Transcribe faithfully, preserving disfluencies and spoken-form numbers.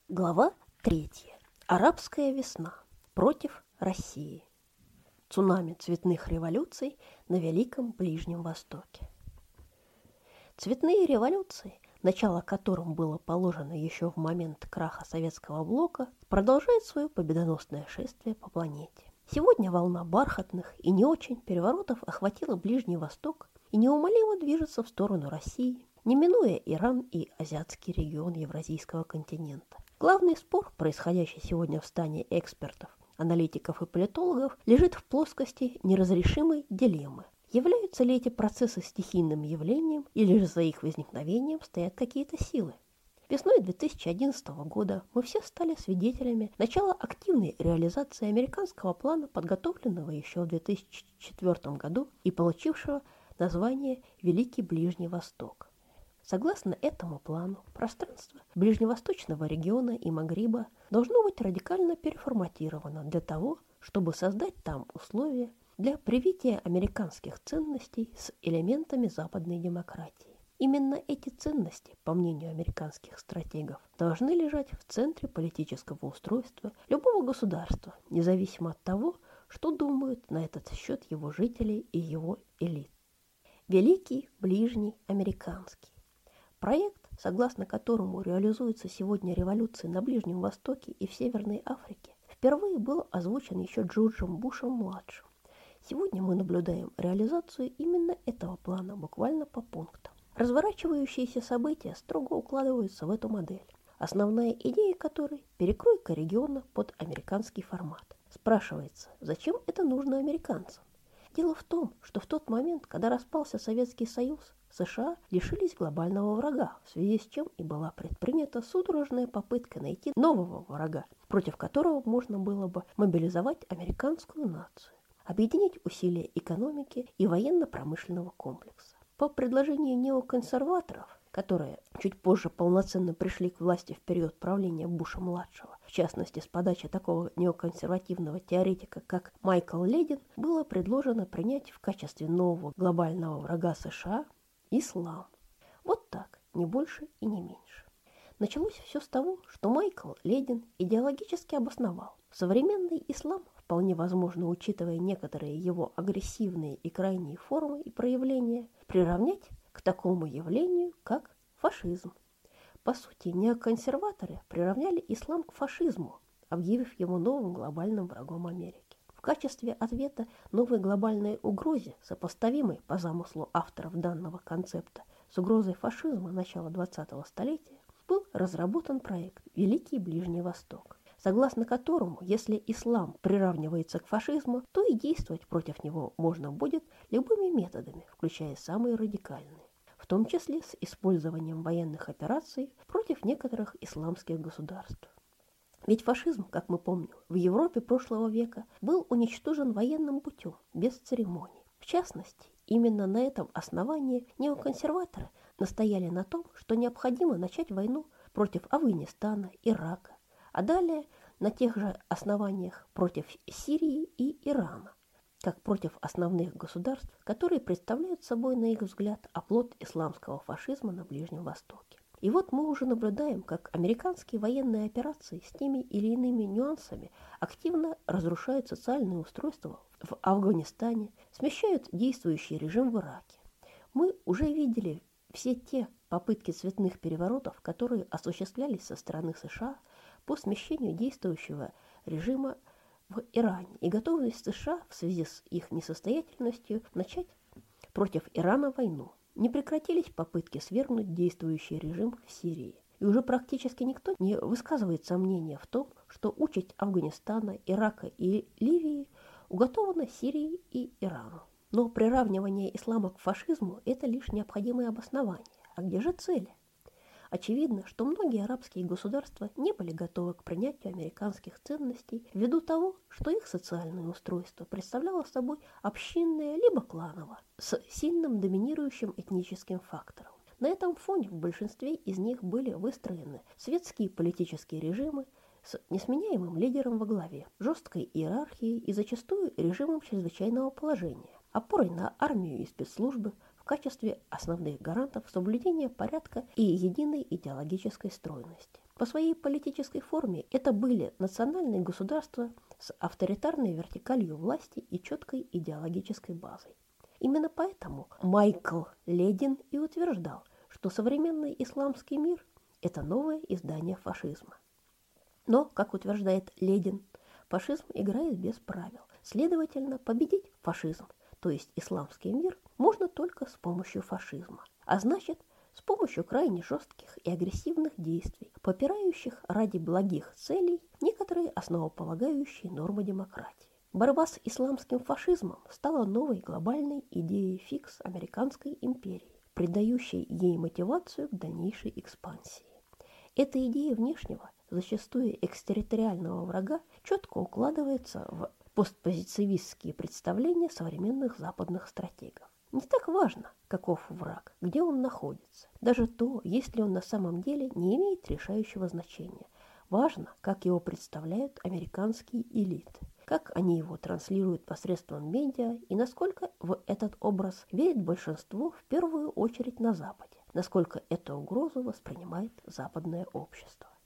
Глава третья. Арабская весна против России. Цунами цветных революций на Великом Ближнем Востоке. Цветные революции, начало которым было положено еще в момент краха Советского блока, продолжают свое победоносное шествие по планете. Сегодня волна бархатных и не очень переворотов охватила Ближний Восток и неумолимо движется в сторону России, не минуя Иран и азиатский регион Евразийского континента. Главный спор, происходящий сегодня в стане экспертов, аналитиков и политологов, лежит в плоскости неразрешимой дилеммы. Являются ли эти процессы стихийным явлением, или же за их возникновением стоят какие-то силы? Весной две тысячи одиннадцатого года мы все стали свидетелями начала активной реализации американского плана, подготовленного еще в две тысячи четвёртом году и получившего название «Великий Ближний Восток». Согласно этому плану, пространство ближневосточного региона и Магриба должно быть радикально переформатировано для того, чтобы создать там условия для привития американских ценностей с элементами западной демократии. Именно эти ценности, по мнению американских стратегов, должны лежать в центре политического устройства любого государства, независимо от того, что думают на этот счет его жители и его элит. Великий Ближний Американский. Проект, согласно которому реализуются сегодня революции на Ближнем Востоке и в Северной Африке, впервые был озвучен еще Джорджем Бушем-младшим. Сегодня мы наблюдаем реализацию именно этого плана буквально по пунктам. Разворачивающиеся события строго укладываются в эту модель, основная идея которой – перекройка региона под американский формат. Спрашивается, зачем это нужно американцам? Дело в том, что в тот момент, когда распался Советский Союз, США лишились глобального врага, в связи с чем и была предпринята судорожная попытка найти нового врага, против которого можно было бы мобилизовать американскую нацию, объединить усилия экономики и военно-промышленного комплекса. По предложению неоконсерваторов, которые чуть позже полноценно пришли к власти в период правления Буша-младшего, в частности с подачи такого неоконсервативного теоретика, как Майкл Ледин, было предложено принять в качестве нового глобального врага США ислам. Вот так, не больше и не меньше. Началось все с того, что Майкл Ледин идеологически обосновал: современный ислам, вполне возможно, учитывая некоторые его агрессивные и крайние формы и проявления, приравнять к такому явлению, как фашизм. По сути, неоконсерваторы приравняли ислам к фашизму, объявив его новым глобальным врагом Америки. В качестве ответа новой глобальной угрозе, сопоставимой по замыслу авторов данного концепта с угрозой фашизма начала двадцатого столетия, был разработан проект «Великий Ближний Восток», согласно которому, если ислам приравнивается к фашизму, то и действовать против него можно будет любыми методами, включая самые радикальные, в том числе с использованием военных операций против некоторых исламских государств. Ведь фашизм, как мы помним, в Европе прошлого века был уничтожен военным путем, без церемоний. В частности, именно на этом основании неоконсерваторы настояли на том, что необходимо начать войну против Афганистана, Ирака, а далее на тех же основаниях против Сирии и Ирана, как против основных государств, которые представляют собой, на их взгляд, оплот исламского фашизма на Ближнем Востоке. И вот мы уже наблюдаем, как американские военные операции с теми или иными нюансами активно разрушают социальное устройство в Афганистане, смещают действующий режим в Ираке. Мы уже видели все те попытки цветных переворотов, которые осуществлялись со стороны США по смещению действующего режима в Иране, и готовность США в связи с их несостоятельностью начать против Ирана войну. Не прекратились попытки свергнуть действующий режим в Сирии. И уже практически никто не высказывает сомнения в том, что участь Афганистана, Ирака и Ливии уготована Сирии и Ирану. Но приравнивание ислама к фашизму – это лишь необходимое обоснование. А где же цели? Очевидно, что многие арабские государства не были готовы к принятию американских ценностей ввиду того, что их социальное устройство представляло собой общинное либо клановое, с сильным доминирующим этническим фактором. На этом фоне в большинстве из них были выстроены светские политические режимы с несменяемым лидером во главе, жесткой иерархией и зачастую режимом чрезвычайного положения, опорой на армию и спецслужбы, в качестве основных гарантов соблюдения порядка и единой идеологической стройности. По своей политической форме это были национальные государства с авторитарной вертикалью власти и четкой идеологической базой. Именно поэтому Майкл Ледин и утверждал, что современный исламский мир – это новое издание фашизма. Но, как утверждает Ледин, фашизм играет без правил. Следовательно, победить фашизм, то есть исламский мир, можно только с помощью фашизма. А значит, с помощью крайне жестких и агрессивных действий, попирающих ради благих целей некоторые основополагающие нормы демократии. Борьба с исламским фашизмом стала новой глобальной идеей фикс американской империи, придающей ей мотивацию к дальнейшей экспансии. Эта идея внешнего, зачастую экстерриториального врага, четко укладывается в постпозитивистские представления современных западных стратегов. Не так важно, каков враг, где он находится. Даже то, если он на самом деле, не имеет решающего значения. Важно, как его представляют американские элиты, как они его транслируют посредством медиа и насколько в этот образ верит большинство, в первую очередь на Западе, насколько эту угрозу воспринимает западное общество.